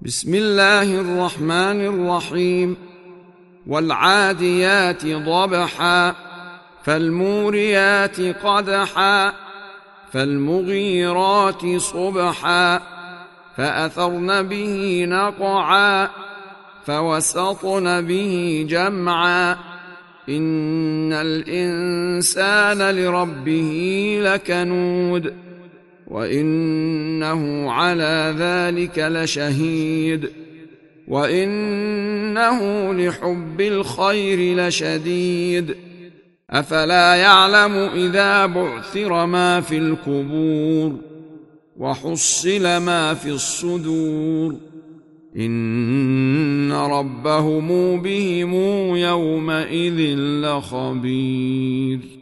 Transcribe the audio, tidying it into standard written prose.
بسم الله الرحمن الرحيم. والعاديات ضبحا فالموريات قدحا فالمغيرات صبحا فأثرن به نقعا فوسطن به جمعا إن الإنسان لربه لكنود وإنه على ذلك لشهيد وإنه لحب الخير لشديد أفلا يعلم إذا بعثر ما في القبور وحصل ما في الصدور إن ربهم بهم يومئذ لخبير.